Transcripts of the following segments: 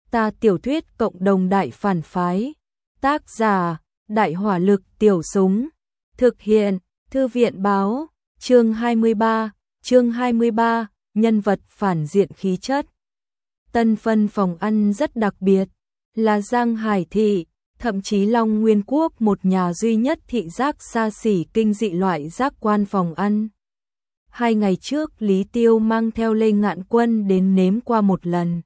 Ta tiểu thuyết cộng đồng đại phản phái. Tác giả: Đại hỏa lực tiểu súng. Thực hiện: Thư viện báo. Chương 23, nhân vật phản diện khí chất. Tân phân phòng ăn rất đặc biệt, là Giang Hải thị, thậm chí Long Nguyên Quốc một nhà duy nhất thị giác xa xỉ kinh dị loại giác quan phòng ăn. 2 ngày trước Lý Tiêu mang theo Lê Ngạn Quân đến nếm qua một lần.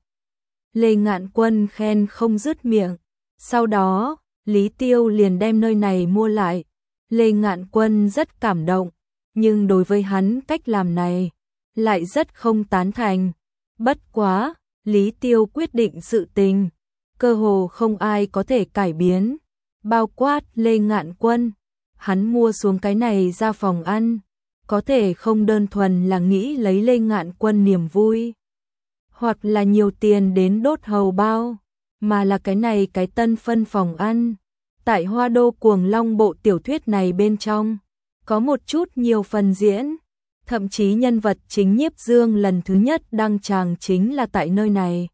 Lê Ngạn Quân khen không dứt miệng, sau đó Lý Tiêu liền đem nơi này mua lại. Lê Ngạn Quân rất cảm động, nhưng đối với hắn cách làm này lại rất không tán thành. Bất quá, Lý Tiêu quyết định sự tình, cơ hồ không ai có thể cải biến, bao quát Lê Ngạn Quân. Hắn mua xuống cái này ra phòng ăn, có thể không đơn thuần là nghĩ lấy Lê Ngạn Quân niềm vui, hoặc là nhiều tiền đến đốt hầu bao, mà là cái này cái tân phân phòng ăn. Tại Hoa Đô Cuồng Long bộ tiểu thuyết này bên trong, có một chút nhiều phần diễn, thậm chí nhân vật chính Nhiếp Dương lần thứ nhất đăng tràng chính là tại nơi này.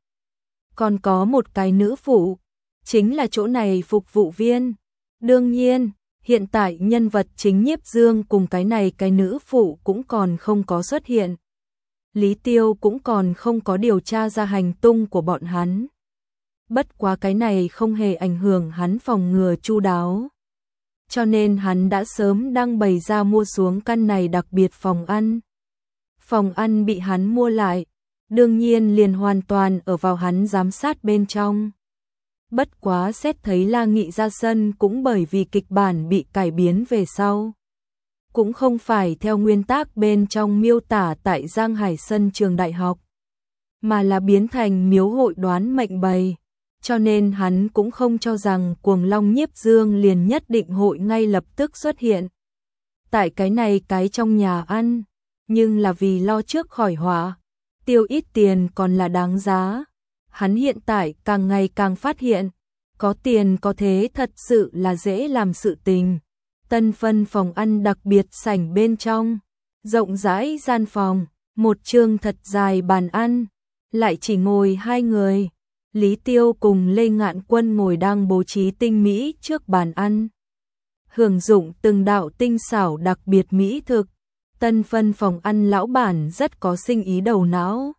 Còn có một cái nữ phụ, chính là chỗ này phục vụ viên. Đương nhiên, hiện tại nhân vật chính Nhiếp Dương cùng cái này cái nữ phụ cũng còn không có xuất hiện. Lý Tiêu cũng còn không có điều tra ra hành tung của bọn hắn. Bất quá cái này không hề ảnh hưởng hắn phòng ngừa chu đáo. Cho nên hắn đã sớm đăng bày ra mua xuống căn này đặc biệt phòng ăn. Phòng ăn bị hắn mua lại, đương nhiên liền hoàn toàn ở vào hắn giám sát bên trong. Bất quá xét thấy La Nghị ra sân cũng bởi vì kịch bản bị cải biến về sau. Cũng không phải theo nguyên tắc bên trong miêu tả tại Giang Hải sân trường đại học, mà là biến thành miếu hội đoán mệnh bày. Cho nên hắn cũng không cho rằng Cuồng Long Nhiếp Dương liền nhất định hội ngay lập tức xuất hiện tại cái này cái trong nhà ăn, nhưng là vì lo trước khỏi họa, tiêu ít tiền còn là đáng giá. Hắn hiện tại càng ngày càng phát hiện, có tiền có thế thật sự là dễ làm sự tình. Tân phân phòng ăn đặc biệt sảnh bên trong, rộng rãi gian phòng, một chương thật dài bàn ăn, lại chỉ ngồi 2 người. Lý Tiêu cùng Lê Ngạn Quân ngồi đang bố trí tinh mỹ trước bàn ăn, hưởng dụng từng đạo tinh xảo đặc biệt mỹ thực. Tân phân phòng ăn lão bản rất có sinh ý đầu não,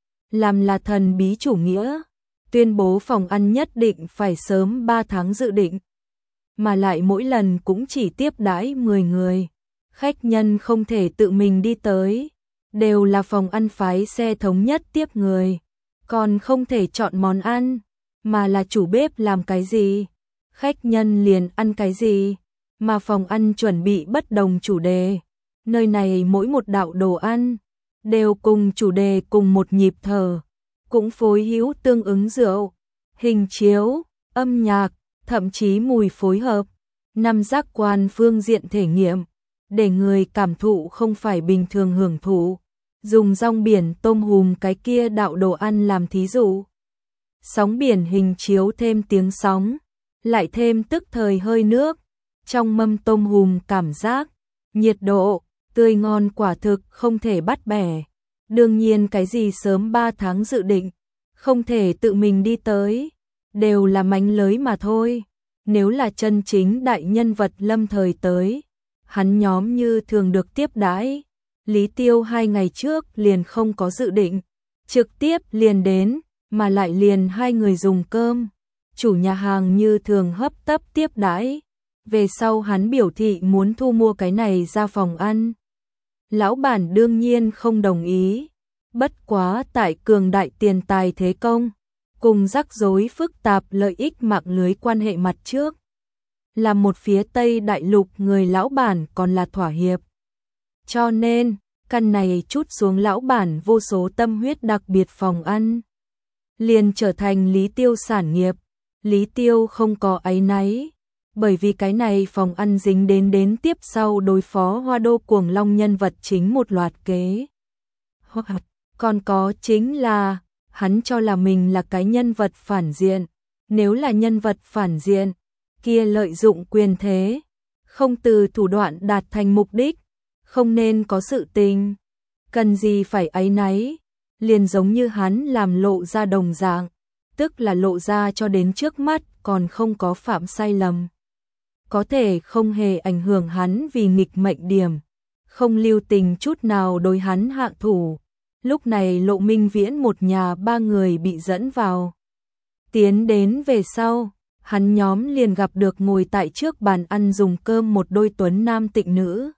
làm là thần bí chủ nghĩa, tuyên bố phòng ăn nhất định phải sớm 3 tháng dự định, mà lại mỗi lần cũng chỉ tiếp đãi 10 người, khách nhân không thể tự mình đi tới, đều là phòng ăn phái xe thống nhất tiếp người. Còn không thể chọn món ăn, mà là chủ bếp làm cái gì, khách nhân liền ăn cái gì, mà phòng ăn chuẩn bị bất đồng chủ đề. Nơi này mỗi một đạo đồ ăn đều cùng chủ đề cùng một nhịp thở, cũng phối hữu tương ứng rượu, hình chiếu, âm nhạc, thậm chí mùi phối hợp, 5 giác quan phương diện thể nghiệm, để người cảm thụ không phải bình thường hưởng thụ. Dùng rong biển tôm hùm cái kia đạo đồ ăn làm thí dụ. Sóng biển hình chiếu thêm tiếng sóng, lại thêm tức thời hơi nước, trong mâm tôm hùm cảm giác, nhiệt độ, tươi ngon quả thực không thể bắt bẻ. Đương nhiên cái gì sớm 3 tháng dự định, không thể tự mình đi tới, đều là mánh lới mà thôi. Nếu là chân chính đại nhân vật lâm thời tới, hắn nhóm như thường được tiếp đãi. Lý Tiêu 2 ngày trước liền không có dự định, trực tiếp liền đến, mà lại liền 2 người dùng cơm. Chủ nhà hàng như thường hấp tấp tiếp đãi. Về sau hắn biểu thị muốn thu mua cái này ra phòng ăn. Lão bản đương nhiên không đồng ý. Bất quá tại cường đại tiền tài thế công, cùng rắc rối phức tạp lợi ích mạng lưới quan hệ mặt trước, là một phía Tây Đại Lục người lão bản còn là thỏa hiệp. Cho nên, căn này chút xuống lão bản vô số tâm huyết đặc biệt phòng ăn, liền trở thành Lý Tiêu sản nghiệp. Lý Tiêu không có áy náy, bởi vì cái này phòng ăn dính đến tiếp sau đối phó Hoa Đô Cuồng Long nhân vật chính một loạt kế. Còn có chính là, hắn cho là mình là cái nhân vật phản diện. Nếu là nhân vật phản diện, kia lợi dụng quyền thế, không từ thủ đoạn đạt thành mục đích, không nên có sự tình, cần gì phải áy náy, liền giống như hắn làm lộ ra đồng dạng, tức là Lộ Gia cho đến trước mắt còn không có phạm sai lầm. Có thể không hề ảnh hưởng hắn vì nghịch mệnh điểm, không lưu tình chút nào đối hắn hạ thủ. Lúc này Lộ Minh Viễn một nhà ba người bị dẫn vào. Tiến đến về sau, hắn nhóm liền gặp được ngồi tại trước bàn ăn dùng cơm một đôi tuấn nam tịnh nữ.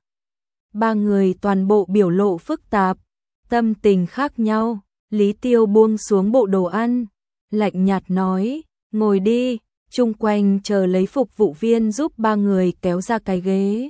Ba người toàn bộ biểu lộ phức tạp, tâm tình khác nhau. Lý Tiêu buông xuống bộ đồ ăn, lạnh nhạt nói, ngồi đi, chung quanh chờ lấy phục vụ viên giúp ba người kéo ra cái ghế.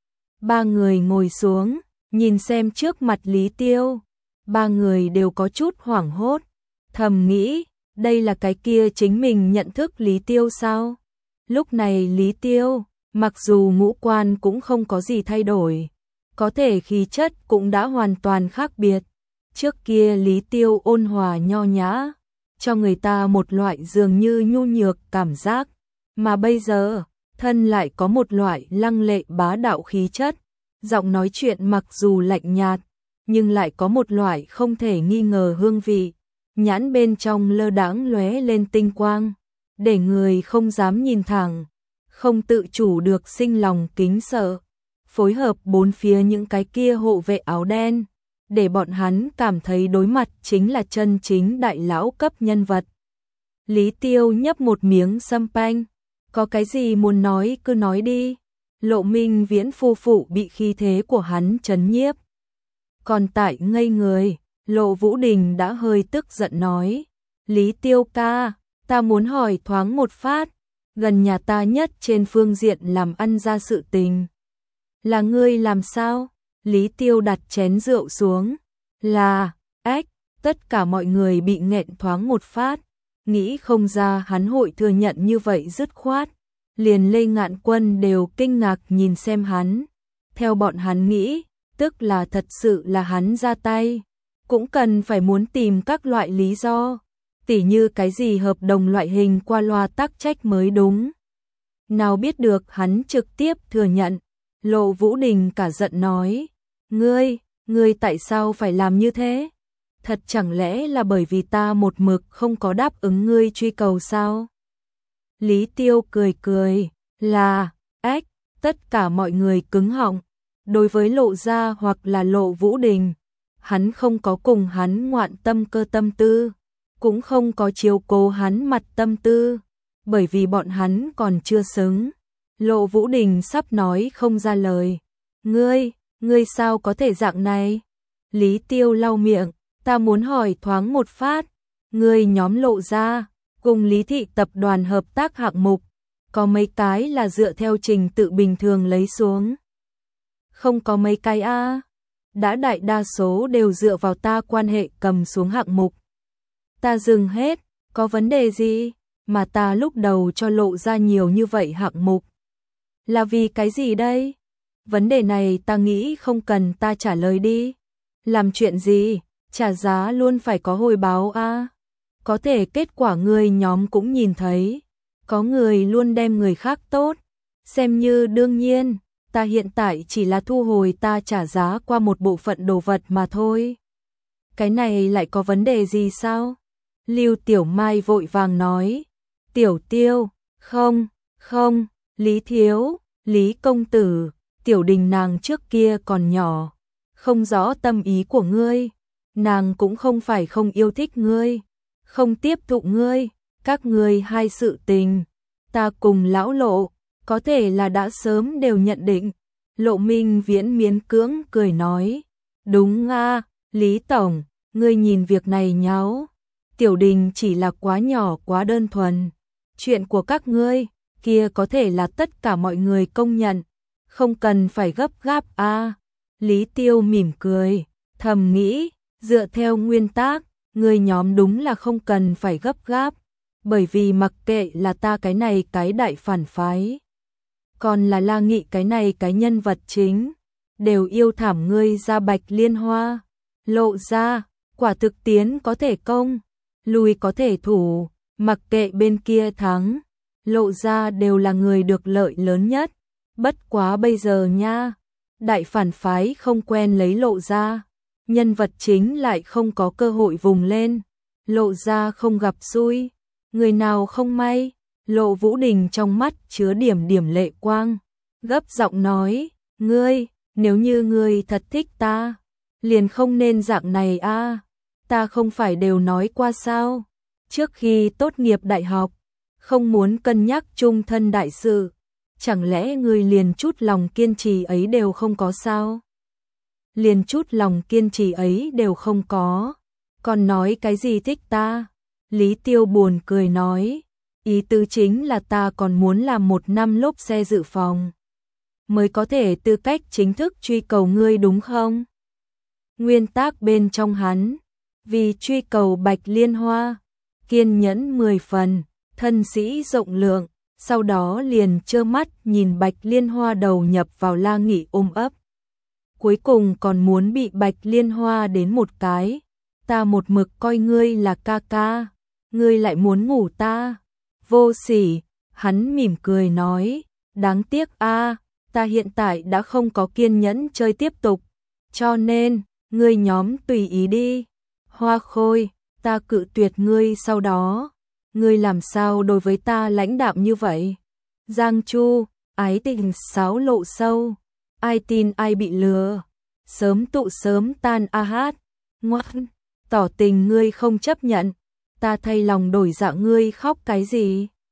Ba người ngồi xuống, nhìn xem trước mặt Lý Tiêu, ba người đều có chút hoảng hốt, thầm nghĩ, đây là cái kia chính mình nhận thức Lý Tiêu sao? Lúc này Lý Tiêu, mặc dù ngũ quan cũng không có gì thay đổi, có thể khí chất cũng đã hoàn toàn khác biệt. Trước kia Lý Tiêu ôn hòa nho nhã, cho người ta một loại dường như nhu nhược cảm giác, mà bây giờ, thân lại có một loại lăng lệ bá đạo khí chất, giọng nói chuyện mặc dù lạnh nhạt, nhưng lại có một loại không thể nghi ngờ hương vị, nhãn bên trong lơ đãng lóe lên tinh quang, để người không dám nhìn thẳng, không tự chủ được sinh lòng kính sợ, phối hợp bốn phía những cái kia hộ vệ áo đen, để bọn hắn cảm thấy đối mặt chính là chân chính đại lão cấp nhân vật. Lý Tiêu nhấp một miếng sâm panh, có cái gì muốn nói cứ nói đi. Lộ Minh Viễn phu phụ bị khí thế của hắn chấn nhiếp. Còn tại ngây người, Lộ Vũ Đình đã hơi tức giận nói, Lý Tiêu ca, ta muốn hỏi thoáng một phát, gần nhà ta nhất trên phương diện làm ăn ra sự tình. Là ngươi làm sao? Lý Tiêu đặt chén rượu xuống, là, tất cả mọi người bị nghẹn thoáng một phát, nghĩ không ra hắn hội thừa nhận như vậy dứt khoát, liền Lê Ngạn Quân đều kinh ngạc nhìn xem hắn, theo bọn hắn nghĩ, tức là thật sự là hắn ra tay, cũng cần phải muốn tìm các loại lý do, tỉ như cái gì hợp đồng loại hình qua loa tắc trách mới đúng. Nào biết được hắn trực tiếp thừa nhận, Lộ Vũ Đình cả giận nói, ngươi tại sao phải làm như thế? Thật chẳng lẽ là bởi vì ta một mực không có đáp ứng ngươi truy cầu sao? Lý Tiêu cười, là, tất cả mọi người cứng họng. Đối với Lộ Gia hoặc là Lộ Vũ Đình, hắn không có cùng hắn ngoạn tâm cơ tâm tư, cũng không có chiếu cố hắn mặt tâm tư, bởi vì bọn hắn còn chưa xứng. Lộ Vũ Đình sắp nói không ra lời. Ngươi sao có thể dạng này? Lý Tiêu lau miệng, ta muốn hỏi thoáng một phát, ngươi nhóm Lộ Gia cùng Lý Thị tập đoàn hợp tác hạng mục, có mấy cái là dựa theo trình tự bình thường lấy xuống? Không có mấy cái a, đã đại đa số đều dựa vào ta quan hệ cầm xuống hạng mục. Ta dừng hết, có vấn đề gì? Mà ta lúc đầu cho Lộ Gia nhiều như vậy hạng mục. Là vì cái gì đây? Vấn đề này ta nghĩ không cần ta trả lời đi. Làm chuyện gì, trả giá luôn phải có hồi báo a. Có thể kết quả người nhóm cũng nhìn thấy, có người luôn đem người khác tốt, xem như đương nhiên, ta hiện tại chỉ là thu hồi ta trả giá qua một bộ phận đồ vật mà thôi. Cái này lại có vấn đề gì sao? Lưu Tiểu Mai vội vàng nói, Tiểu Tiêu, không, Lý Thiếu, Lý Công Tử, Tiểu Đình nàng trước kia còn nhỏ, không rõ tâm ý của ngươi, nàng cũng không phải không yêu thích ngươi, không tiếp thụ ngươi, các ngươi hai sự tình, ta cùng lão Lộ, có thể là đã sớm đều nhận định. Lộ Minh Viễn miễn cưỡng cười nói, đúng a, Lý Tổng, ngươi nhìn việc này nháo, Tiểu Đình chỉ là quá nhỏ quá đơn thuần, chuyện của các ngươi, kia có thể là tất cả mọi người công nhận, không cần phải gấp gáp a. Lý Tiêu mỉm cười, thầm nghĩ, dựa theo nguyên tắc, người nhóm đúng là không cần phải gấp gáp, bởi vì mặc kệ là ta cái này cái đại phản phái, còn là La Nghị cái này cái nhân vật chính, đều yêu thảm ngươi ra Bạch Liên Hoa. Lộ Gia, quả thực tiến có thể công, lùi có thể thủ, mặc kệ bên kia thắng, Lộ Gia đều là người được lợi lớn nhất. Bất quá bây giờ nha, đại phản phái không quen lấy Lộ Gia, nhân vật chính lại không có cơ hội vùng lên, Lộ Gia không gặp xui, Người nào không may? Lộ Vũ Đình trong mắt chứa điểm điểm lệ quang, gấp giọng nói, ngươi, nếu như ngươi thật thích ta, liền không nên dạng này a. Ta không phải đều nói qua sao? Trước khi tốt nghiệp đại học, không muốn cân nhắc chung thân đại sự, chẳng lẽ ngươi liền chút lòng kiên trì ấy đều không có sao? Liền chút lòng kiên trì ấy đều không có, còn nói cái gì thích ta? Lý Tiêu buồn cười nói, ý tứ chính là ta còn muốn làm 1 năm lốp xe dự phòng, mới có thể tư cách chính thức truy cầu ngươi đúng không? Nguyên tắc bên trong hắn, vì truy cầu Bạch Liên Hoa, kiên nhẫn 10 phần, thân sĩ rộng lượng, sau đó liền trơ mắt nhìn Bạch Liên Hoa đầu nhập vào La Nghị ôm ấp. Cuối cùng còn muốn bị Bạch Liên Hoa đến một cái, ta một mực coi ngươi là ca ca, ngươi lại muốn ngủ ta. Vô sỉ, hắn mỉm cười nói, đáng tiếc a, ta hiện tại đã không có kiên nhẫn chơi tiếp tục, cho nên, ngươi nhóm tùy ý đi. Hoa Khôi, ta cự tuyệt ngươi sau đó, ngươi làm sao đối với ta lãnh đạm như vậy? Giang Chu, ái tình sáo lộ sâu, ai tin ai bị lừa, sớm tụ sớm tan a hát, ngoan, tỏ tình ngươi không chấp nhận, ta thay lòng đổi dạ ngươi khóc cái gì?